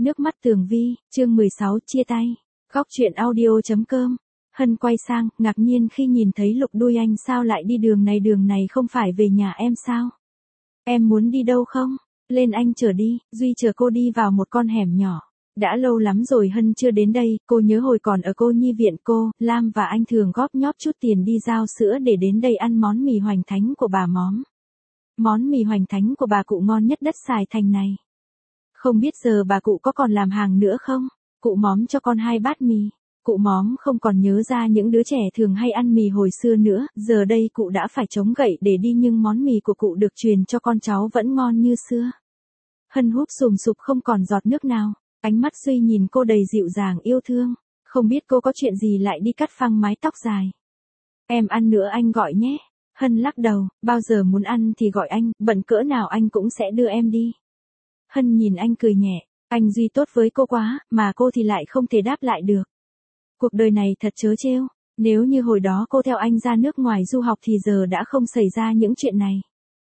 Nước mắt Tường Vi, chương 16 chia tay. Góc truyện audio.com. Hân quay sang, ngạc nhiên khi nhìn thấy Lục Đuôi. Anh sao lại đi đường này không phải về nhà em sao? Em muốn đi đâu không? Lên anh chở đi. Duy chở cô đi vào một con hẻm nhỏ. Đã lâu lắm rồi Hân chưa đến đây, cô nhớ hồi còn ở cô nhi viện cô, Lam và anh thường góp nhóp chút tiền đi giao sữa để đến đây ăn món mì hoành thánh của bà Móm. Món mì hoành thánh của bà cụ ngon nhất đất Sài Thành này. Không biết giờ bà cụ có còn làm hàng nữa không? Cụ Móm cho con 2 bát mì. Cụ Móm không còn nhớ ra những đứa trẻ thường hay ăn mì hồi xưa nữa, giờ đây cụ đã phải chống gậy để đi nhưng món mì của cụ được truyền cho con cháu vẫn ngon như xưa. Hân húp sùm sụp không còn giọt nước nào, ánh mắt Duy nhìn cô đầy dịu dàng yêu thương, không biết cô có chuyện gì lại đi cắt phăng mái tóc dài. Em ăn nữa anh gọi nhé. Hân lắc đầu, bao giờ muốn ăn thì gọi anh, bận cỡ nào anh cũng sẽ đưa em đi. Hân nhìn anh cười nhẹ, anh Duy tốt với cô quá, mà cô thì lại không thể đáp lại được. Cuộc đời này thật trớ trêu, nếu như hồi đó cô theo anh ra nước ngoài du học thì giờ đã không xảy ra những chuyện này.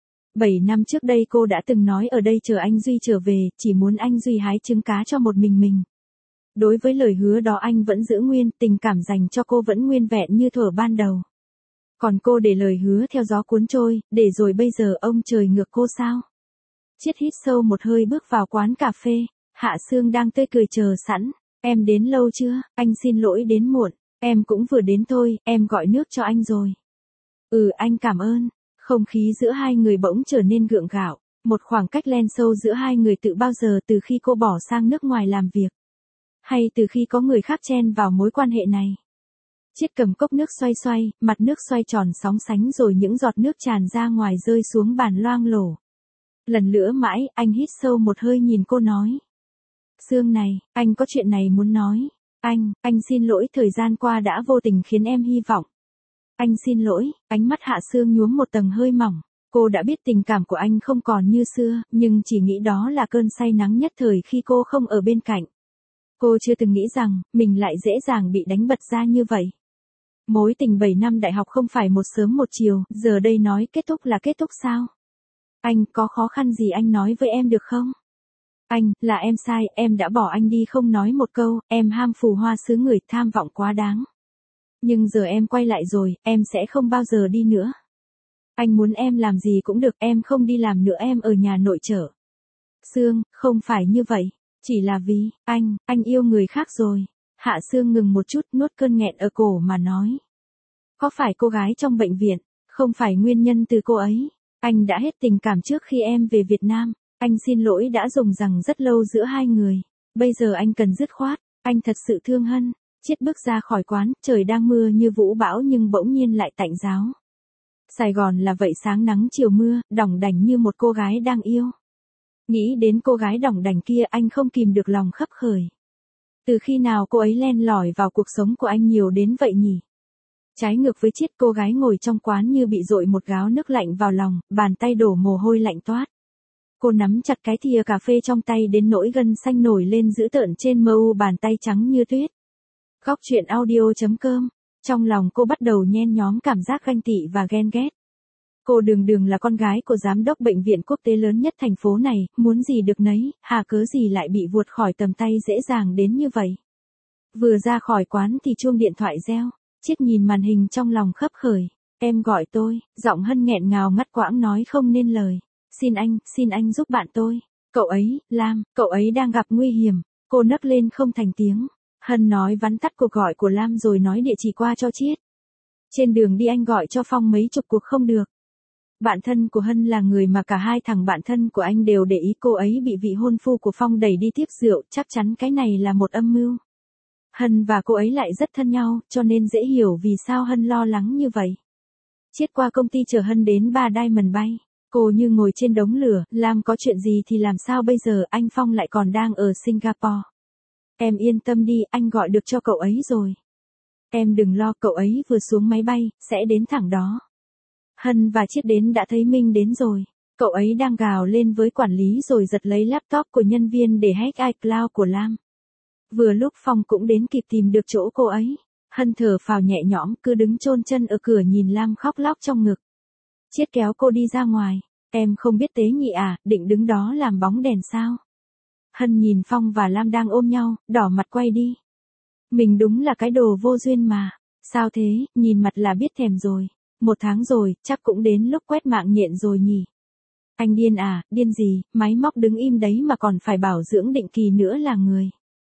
7 năm trước đây cô đã từng nói ở đây chờ anh Duy trở về, chỉ muốn anh Duy hái trứng cá cho một mình. Đối với lời hứa đó anh vẫn giữ nguyên, tình cảm dành cho cô vẫn nguyên vẹn như thuở ban đầu. Còn cô để lời hứa theo gió cuốn trôi, để rồi bây giờ ông trời ngược cô sao? Chiết hít sâu một hơi bước vào quán cà phê, Hạ Sương đang tươi cười chờ sẵn. Em đến lâu chưa? Anh xin lỗi đến muộn. Em cũng vừa đến thôi, em gọi nước cho anh rồi. Ừ anh cảm ơn. Không khí giữa hai người bỗng trở nên gượng gạo, một khoảng cách len sâu giữa hai người từ bao giờ, từ khi cô bỏ sang nước ngoài làm việc. Hay từ khi có người khác chen vào mối quan hệ này. Chiết cầm cốc nước xoay, mặt nước xoay tròn sóng sánh rồi những giọt nước tràn ra ngoài rơi xuống bàn loang lổ. Lần nữa mãi, anh hít sâu một hơi nhìn cô nói. Sương này, anh có chuyện này muốn nói. Anh xin lỗi thời gian qua đã vô tình khiến em hy vọng. Anh xin lỗi, ánh mắt Hạ Sương nhuốm một tầng hơi mỏng. Cô đã biết tình cảm của anh không còn như xưa, nhưng chỉ nghĩ đó là cơn say nắng nhất thời khi cô không ở bên cạnh. Cô chưa từng nghĩ rằng, mình lại dễ dàng bị đánh bật ra như vậy. Mối tình 7 năm đại học không phải một sớm một chiều, giờ đây nói kết thúc là kết thúc sao? Anh có khó khăn gì anh nói với em được không? Anh, là em sai, em đã bỏ anh đi không nói một câu, em ham phù hoa xứ người, tham vọng quá đáng. Nhưng giờ em quay lại rồi, em sẽ không bao giờ đi nữa. Anh muốn em làm gì cũng được, em không đi làm nữa, em ở nhà nội trợ. Sương, không phải như vậy, chỉ là vì, anh yêu người khác rồi. Hạ Sương ngừng một chút, nuốt cơn nghẹn ở cổ mà nói. Có phải cô gái trong bệnh viện, không phải nguyên nhân từ cô ấy. Anh đã hết tình cảm trước khi em về Việt Nam. Anh xin lỗi đã dùng rằng rất lâu giữa hai người. Bây giờ anh cần dứt khoát, anh thật sự thương Hân. Chiết bước ra khỏi quán, trời đang mưa như vũ bão nhưng bỗng nhiên lại tạnh ráo. Sài Gòn là vậy, sáng nắng chiều mưa, đỏng đảnh như một cô gái đang yêu. Nghĩ đến cô gái đỏng đảnh kia anh không kìm được lòng khấp khởi. Từ khi nào cô ấy len lỏi vào cuộc sống của anh nhiều đến vậy nhỉ? Trái ngược với Chiết, cô gái ngồi trong quán như bị dội một gáo nước lạnh vào lòng, bàn tay đổ mồ hôi lạnh toát. Cô nắm chặt cái thìa cà phê trong tay đến nỗi gân xanh nổi lên dữ tợn trên mu bàn tay trắng như tuyết. Góc truyện audio.com. Trong lòng cô bắt đầu nhen nhóm cảm giác ganh tị và ghen ghét. Cô đường là con gái của giám đốc bệnh viện quốc tế lớn nhất thành phố này, muốn gì được nấy, hà cớ gì lại bị vuột khỏi tầm tay dễ dàng đến như vậy. Vừa ra khỏi quán thì chuông điện thoại reo, Chiết nhìn màn hình trong lòng khấp khởi. Em gọi tôi, giọng Hân nghẹn ngào ngắt quãng nói không nên lời. Xin anh giúp bạn tôi. Cậu ấy, Lam, cậu ấy đang gặp nguy hiểm. Cô nấc lên không thành tiếng. Hân nói vắn tắt cuộc gọi của Lam rồi nói địa chỉ qua cho Chiết. Trên đường đi anh gọi cho Phong mấy chục cuộc không được. Bạn thân của Hân là người mà cả hai thằng bạn thân của anh đều để ý cô ấy bị vị hôn phu của Phong đẩy đi tiếp rượu, chắc chắn cái này là một âm mưu. Hân và cô ấy lại rất thân nhau, cho nên dễ hiểu vì sao Hân lo lắng như vậy. Chiết qua công ty chờ Hân đến Ba Diamond Bay. Cô như ngồi trên đống lửa, Lam có chuyện gì thì làm sao bây giờ, anh Phong lại còn đang ở Singapore. Em yên tâm đi, anh gọi được cho cậu ấy rồi. Em đừng lo, cậu ấy vừa xuống máy bay, sẽ đến thẳng đó. Hân và Chiết đến đã thấy Minh đến rồi. Cậu ấy đang gào lên với quản lý rồi giật lấy laptop của nhân viên để hack iCloud của Lam. Vừa lúc Phong cũng đến kịp tìm được chỗ cô ấy. Hân thở phào nhẹ nhõm, cứ đứng chôn chân ở cửa nhìn Lam khóc lóc trong ngực. Chiết kéo cô đi ra ngoài. Em không biết tế nhị à, định đứng đó làm bóng đèn sao? Hân nhìn Phong và Lam đang ôm nhau, đỏ mặt quay đi. Mình đúng là cái đồ vô duyên mà. Sao thế, nhìn mặt là biết thèm rồi. 1 tháng rồi, chắc cũng đến lúc quét mạng nhện rồi nhỉ. Anh điên à, điên gì, máy móc đứng im đấy mà còn phải bảo dưỡng định kỳ nữa là người.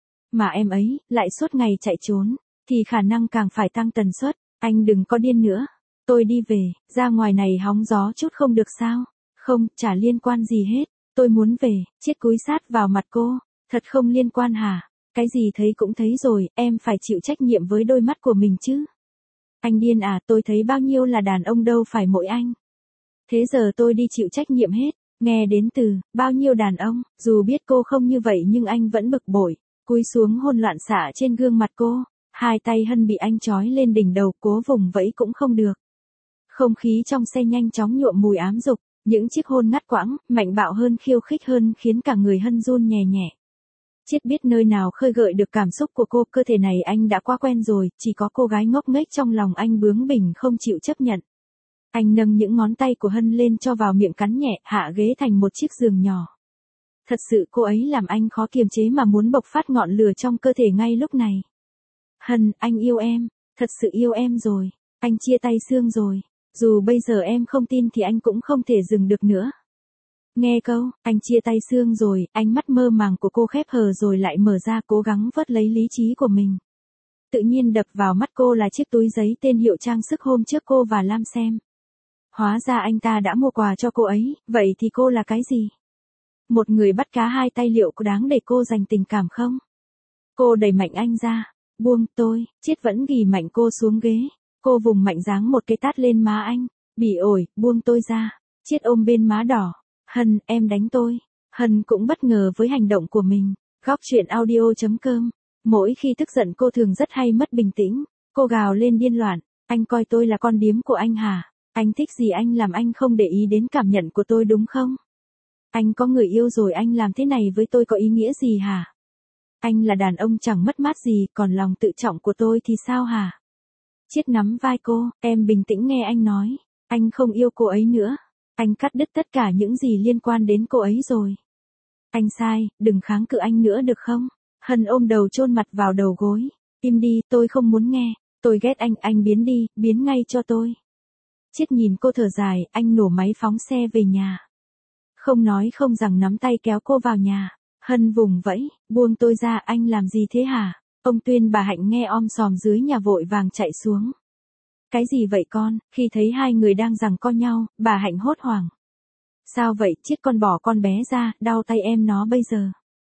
Mà em ấy, lại suốt ngày chạy trốn, thì khả năng càng phải tăng tần suất. Anh đừng có điên nữa. Tôi đi về, ra ngoài này hóng gió chút không được sao? Không, chả liên quan gì hết. Tôi muốn về, Chiết cúi sát vào mặt cô. Thật không liên quan hả? Cái gì thấy cũng thấy rồi, em phải chịu trách nhiệm với đôi mắt của mình chứ. Anh điên à, tôi thấy bao nhiêu là đàn ông đâu phải mỗi anh. Thế giờ tôi đi chịu trách nhiệm hết. Nghe đến từ, bao nhiêu đàn ông, dù biết cô không như vậy nhưng anh vẫn bực bội. Cúi xuống hôn loạn xạ trên gương mặt cô. Hai tay Hân bị anh trói lên đỉnh đầu, cố vùng vẫy cũng không được. Không khí trong xe nhanh chóng nhuộm mùi ám dục, những chiếc hôn ngắt quãng, mạnh bạo hơn khiêu khích hơn khiến cả người Hân run nhẹ nhẹ. Chiết biết nơi nào khơi gợi được cảm xúc của cô, cơ thể này anh đã quá quen rồi, chỉ có cô gái ngốc nghếch trong lòng anh bướng bỉnh không chịu chấp nhận. Anh nâng những ngón tay của Hân lên cho vào miệng cắn nhẹ, hạ ghế thành một chiếc giường nhỏ. Thật sự cô ấy làm anh khó kiềm chế mà muốn bộc phát ngọn lửa trong cơ thể ngay lúc này. Hân, anh yêu em, thật sự yêu em rồi, anh chia tay Sương rồi, dù bây giờ em không tin thì anh cũng không thể dừng được nữa. Nghe câu, anh chia tay Sương rồi, ánh mắt mơ màng của cô khép hờ rồi lại mở ra, cố gắng vớt lấy lý trí của mình. Tự nhiên đập vào mắt cô là chiếc túi giấy tên hiệu trang sức hôm trước cô và Lam xem. Hóa ra anh ta đã mua quà cho cô ấy, vậy thì cô là cái gì? Một người bắt cá hai tay, liệu có đáng để cô dành tình cảm không? Cô đẩy mạnh anh ra. Buông tôi, Chiết vẫn ghì mạnh cô xuống ghế. Cô vùng mạnh giáng một cái tát lên má anh. Bỉ ổi, buông tôi ra. Chiết ôm bên má đỏ. Hân, em đánh tôi. Hân cũng bất ngờ với hành động của mình. Góc truyện audio.com. Mỗi khi tức giận cô thường rất hay mất bình tĩnh. Cô gào lên điên loạn. Anh coi tôi là con điếm của anh hả? Anh thích gì anh làm, anh không để ý đến cảm nhận của tôi đúng không? Anh có người yêu rồi, anh làm thế này với tôi có ý nghĩa gì hả? Anh là đàn ông chẳng mất mát gì, còn lòng tự trọng của tôi thì sao hả? Chiết nắm vai cô, em bình tĩnh nghe anh nói. Anh không yêu cô ấy nữa. Anh cắt đứt tất cả những gì liên quan đến cô ấy rồi. Anh sai, đừng kháng cự anh nữa được không? Hân ôm đầu chôn mặt vào đầu gối. Im đi, tôi không muốn nghe. Tôi ghét anh biến đi, biến ngay cho tôi. Chiết nhìn cô thở dài, anh nổ máy phóng xe về nhà. Không nói không rằng nắm tay kéo cô vào nhà. Hân vùng vẫy, buông tôi ra, anh làm gì thế hả? Ông Tuyên bà Hạnh nghe om sòm dưới nhà vội vàng chạy xuống. Cái gì vậy con? Khi thấy hai người đang giằng co nhau, bà Hạnh hốt hoảng. Sao vậy? Chiết, con bỏ con bé ra, đau tay em nó bây giờ.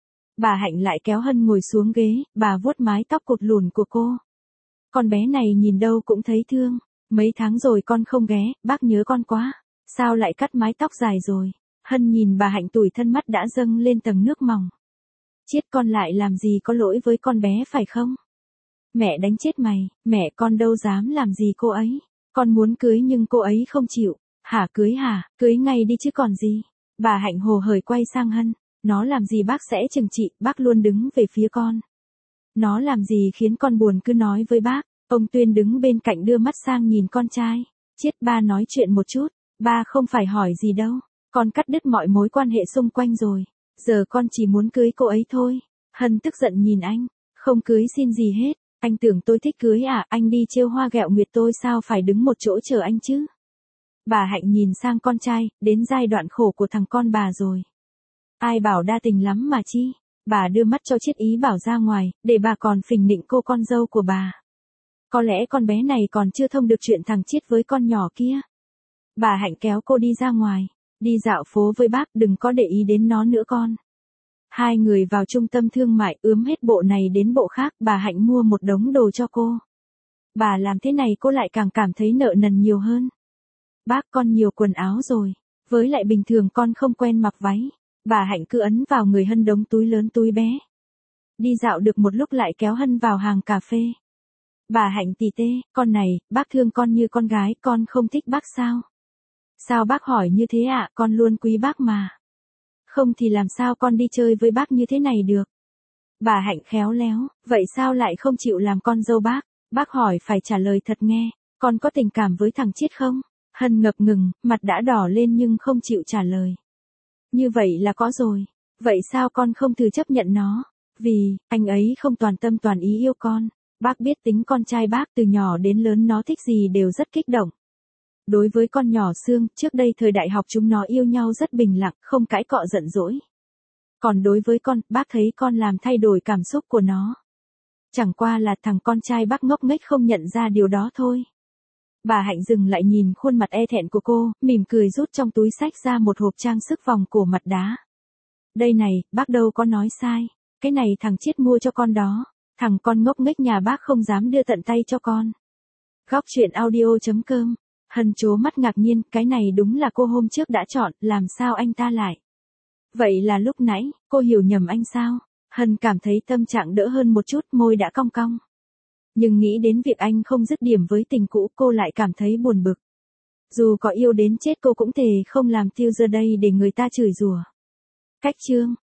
Bà Hạnh lại kéo Hân ngồi xuống ghế, bà vuốt mái tóc cụt lùn của cô. Con bé này nhìn đâu cũng thấy thương. Mấy tháng rồi con không ghé, bác nhớ con quá. Sao lại cắt mái tóc dài rồi? Hân nhìn bà Hạnh tủi thân, mắt đã dâng lên tầng nước mòng. Chiết, con lại làm gì có lỗi với con bé phải không? Mẹ đánh chết mày, mẹ con đâu dám làm gì cô ấy. Con muốn cưới nhưng cô ấy không chịu. Hả, cưới hả? Cưới ngay đi chứ còn gì. Bà Hạnh hồ hởi quay sang Hân. Nó làm gì bác sẽ trừng trị, bác luôn đứng về phía con. Nó làm gì khiến con buồn cứ nói với bác. Ông Tuyên đứng bên cạnh đưa mắt sang nhìn con trai. Chiết, ba nói chuyện một chút. Ba không phải hỏi gì đâu. Con cắt đứt mọi mối quan hệ xung quanh rồi. Giờ con chỉ muốn cưới cô ấy thôi. Hân tức giận nhìn anh. Không cưới xin gì hết. Anh tưởng tôi thích cưới à? Anh đi trêu hoa ghẹo nguyệt tôi sao phải đứng một chỗ chờ anh chứ? Bà Hạnh nhìn sang con trai, đến giai đoạn khổ của thằng con bà rồi. Ai bảo đa tình lắm mà chi? Bà đưa mắt cho Chiết ý bảo ra ngoài, để bà còn phình nịnh cô con dâu của bà. Có lẽ con bé này còn chưa thông được chuyện thằng Chiết với con nhỏ kia. Bà Hạnh kéo cô đi ra ngoài. Đi dạo phố với bác, đừng có để ý đến nó nữa con. Hai người vào trung tâm thương mại, ướm hết bộ này đến bộ khác, bà Hạnh mua một đống đồ cho cô. Bà làm thế này cô lại càng cảm thấy nợ nần nhiều hơn. Bác, con nhiều quần áo rồi, với lại bình thường con không quen mặc váy. Bà Hạnh cứ ấn vào người Hân đống túi lớn túi bé. Đi dạo được một lúc lại kéo Hân vào hàng cà phê. Bà Hạnh tỉ tê, con này, bác thương con như con gái, con không thích bác sao? Sao bác hỏi như thế ạ, con luôn quý bác mà. Không thì làm sao con đi chơi với bác như thế này được. Bà Hạnh khéo léo, vậy sao lại không chịu làm con dâu bác? Bác hỏi phải trả lời thật nghe, con có tình cảm với thằng Chiết không? Hân ngập ngừng, mặt đã đỏ lên nhưng không chịu trả lời. Như vậy là có rồi. Vậy sao con không thử chấp nhận nó? Vì, anh ấy không toàn tâm toàn ý yêu con. Bác biết tính con trai bác từ nhỏ đến lớn nó thích gì đều rất kích động. Đối với con nhỏ Sương, trước đây thời đại học chúng nó yêu nhau rất bình lặng, không cãi cọ giận dỗi. Còn đối với con, bác thấy con làm thay đổi cảm xúc của nó. Chẳng qua là thằng con trai bác ngốc nghếch không nhận ra điều đó thôi. Bà Hạnh dừng lại nhìn khuôn mặt e thẹn của cô, mỉm cười rút trong túi xách ra một hộp trang sức vòng cổ mặt đá. Đây này, bác đâu có nói sai. Cái này thằng Chiết mua cho con đó. Thằng con ngốc nghếch nhà bác không dám đưa tận tay cho con. Góc chuyện audio.com. Hân trố mắt ngạc nhiên, cái này đúng là cô hôm trước đã chọn, làm sao anh ta lại? Vậy là lúc nãy, cô hiểu nhầm anh sao? Hân cảm thấy tâm trạng đỡ hơn một chút, môi đã cong cong. Nhưng nghĩ đến việc anh không dứt điểm với tình cũ, cô lại cảm thấy buồn bực. Dù có yêu đến chết cô cũng thề không làm tiêu giờ đây để người ta chửi rủa. Cách chương